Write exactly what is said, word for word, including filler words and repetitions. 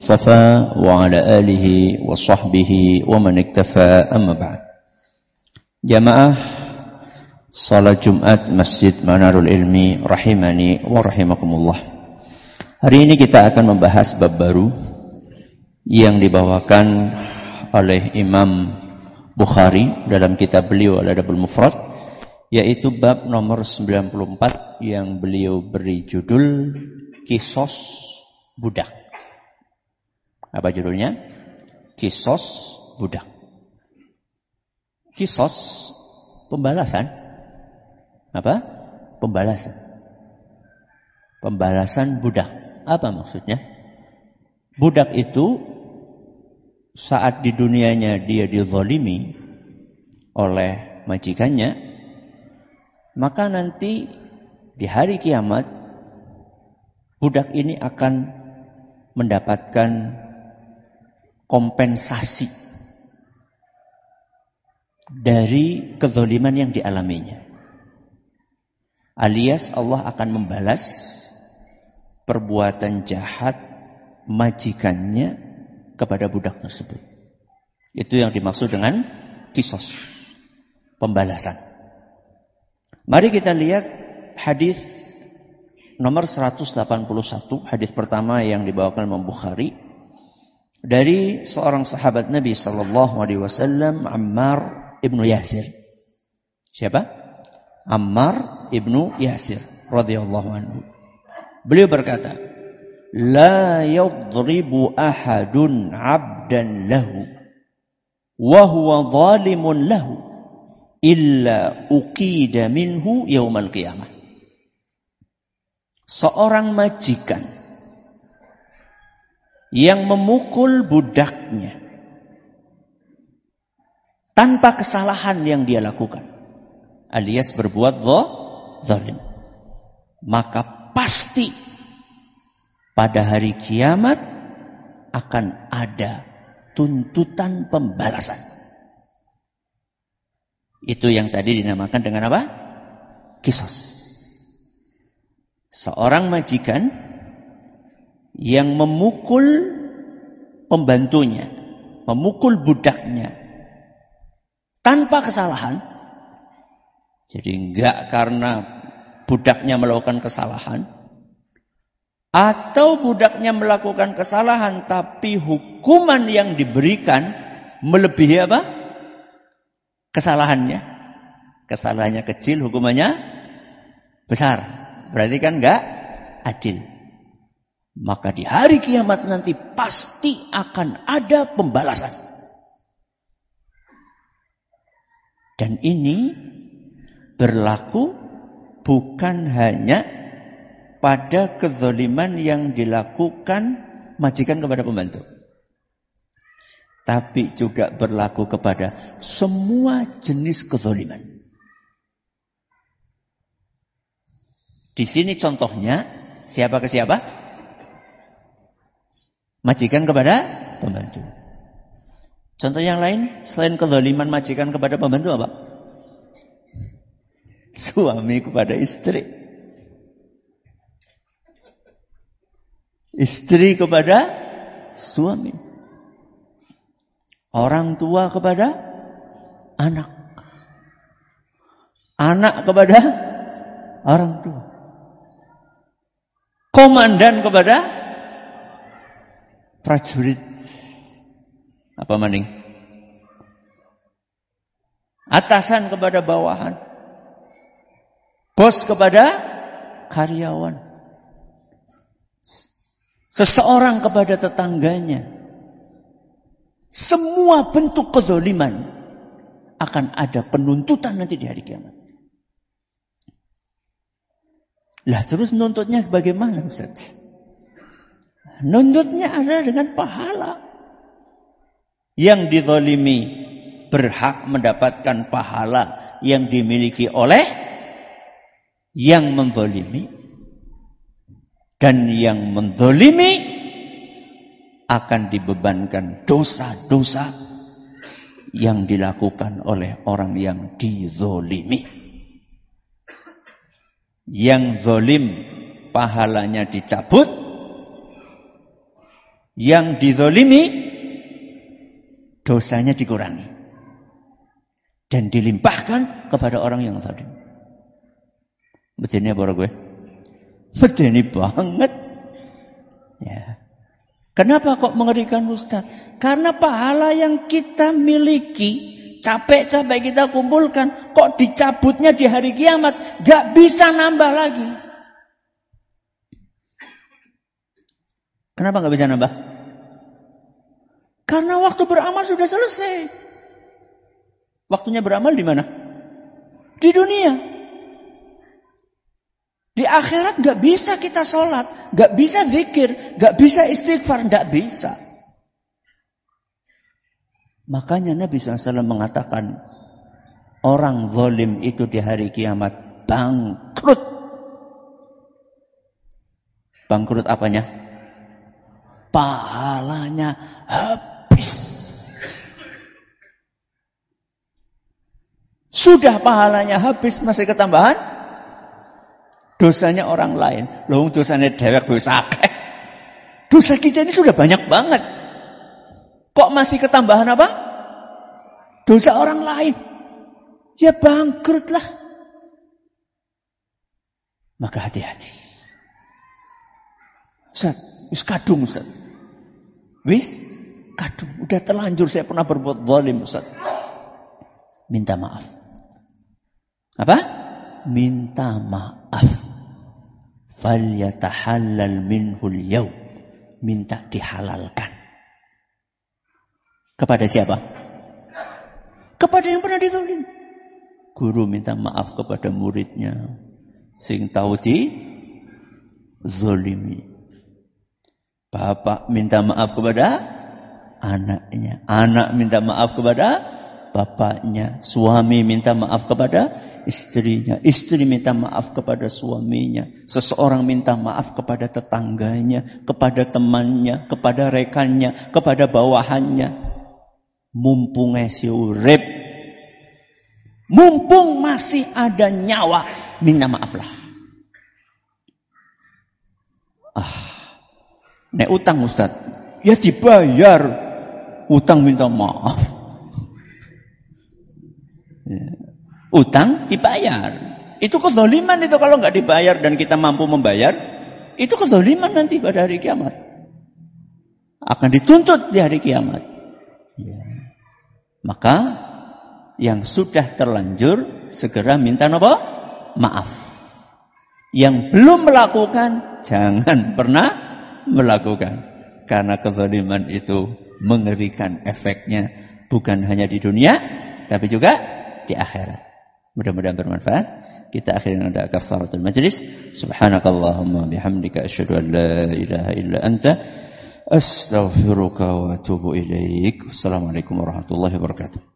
المصطفى وعلى آله وصحبه ومن اكتفى أما بعد. Jamaah salat Jumat Masjid Manarul Ilmi rahimani wa rahimakumullah. Hari ini kita akan membahas bab baru yang dibawakan oleh Imam Bukhari dalam kitab beliau Al-Adabul Mufrad, yaitu bab nomor sembilan puluh empat yang beliau beri judul Kisos Budak. Apa judulnya? Kisos Budak. Kisos, pembalasan. Apa? Pembalasan. Pembalasan budak. Apa maksudnya? Budak itu saat di dunianya dia dizalimi oleh majikannya, maka nanti di hari kiamat budak ini akan mendapatkan kompensasi dari kezaliman yang dialaminya. Alias Allah akan membalas perbuatan jahat majikannya kepada budak tersebut. Itu yang dimaksud dengan kisos, pembalasan. Mari kita lihat hadis nomor seratus delapan puluh satu, hadis pertama yang dibawakan Imam Bukhari dari seorang sahabat Nabi sallallahu alaihi wasallam, Ammar ibnu Yasir. Siapa? Ammar ibnu Yasir radhiyallahu anhu. Beliau berkata, "La yadribu ahadun 'abdan lahu wa huwa zalimun lahu illa uqida minhu yaumal qiyamah." Seorang majikan yang memukul budaknya tanpa kesalahan yang dia lakukan, alias berbuat zalim, maka pasti pada hari kiamat akan ada tuntutan pembalasan. Itu yang tadi dinamakan dengan apa? Kisos. Seorang majikan yang memukul pembantunya, memukul budaknya tanpa kesalahan. Jadi enggak karena budaknya melakukan kesalahan, atau budaknya melakukan kesalahan tapi hukuman yang diberikan melebihi apa? Kesalahannya. Kesalahannya kecil, hukumannya besar. Berarti kan enggak adil. Maka di hari kiamat nanti pasti akan ada pembalasan. Dan ini berlaku bukan hanya pada kezaliman yang dilakukan majikan kepada pembantu, tapi juga berlaku kepada semua jenis kezaliman. Di sini contohnya siapa ke siapa? Majikan kepada pembantu. Contoh yang lain selain kezaliman majikan kepada pembantu apa? Suami kepada istri. Istri kepada suami. Orang tua kepada anak. Anak kepada orang tua. Komandan kepada prajurit. Apa maning? Atasan kepada bawahan. Bos kepada karyawan. Seseorang kepada tetangganya. Semua bentuk kezaliman akan ada penuntutan nanti di hari kiamat. Lah terus nuntutnya bagaimana, Ustaz? Nuntutnya ada dengan pahala. Yang dizalimi berhak mendapatkan pahala yang dimiliki oleh yang menzalimi, dan yang menzalimi akan dibebankan dosa-dosa yang dilakukan oleh orang yang dizalimi. Yang zalim pahalanya dicabut, Yang dizalimi dosanya dikurangi dan dilimpahkan kepada orang yang zalim. Medeni apa gue? Medeni banget. Ya. Kenapa kok mengerikan Ustaz? Karena pahala yang kita miliki, capek-capek kita kumpulkan, kok dicabutnya di hari kiamat, gak bisa nambah lagi. Kenapa gak bisa nambah? Karena waktu beramal sudah selesai. Waktunya beramal di mana? Di dunia. Di akhirat gak bisa kita sholat, gak bisa zikir, gak bisa istighfar, gak bisa. Makanya Nabi shallallahu alaihi wasallam mengatakan, orang zalim itu di hari kiamat bangkrut. Bangkrut apanya? Pahalanya habis. Sudah pahalanya habis, masih ketambahan dosanya orang lain. Loh, dosanya dewek dosa akeh. Dosa kita ini sudah banyak banget. Kok masih ketambahan apa? Dosa orang lain. Ya bangkrut lah. Maka hati-hati. Ustaz, wis kadung Ustaz. Wis kadung. Udah terlanjur saya pernah berbuat zalim Ustaz. Minta maaf. Apa? Minta maaf. Falyatahallal minhul yaum. Minta dihalalkan. Kepada siapa? Kepada yang pernah dizalimi. Guru minta maaf kepada muridnya sing tahu di zalimi. Bapak minta maaf kepada anaknya. Anak minta maaf kepada bapaknya. Suami minta maaf kepada istrinya. Istri minta maaf kepada suaminya. Seseorang minta maaf kepada tetangganya, kepada temannya, kepada rekannya, kepada bawahannya. Mumpung masih urip, mumpung masih ada nyawa, minta maaflah. Ah, nek utang Ustaz, ya dibayar. Utang minta maaf. Ya. Utang dibayar. Itu kezaliman itu kalau nggak dibayar dan kita mampu membayar, itu kezaliman nanti pada hari kiamat. Akan dituntut di hari kiamat. Ya. Maka yang sudah terlanjur segera minta apa? Maaf. Yang belum melakukan jangan pernah melakukan. Karena kezaliman itu mengerikan efeknya bukan hanya di dunia tapi juga di akhirat. Mudah-mudahan bermanfaat. Kita akhiri dengan kafaratul majlis. Subhanakallahumma bihamdika asyhadu an la ilaha illa anta astaghfiruka wa atubu ilaik. Assalamualaikum warahmatullahi wabarakatuh.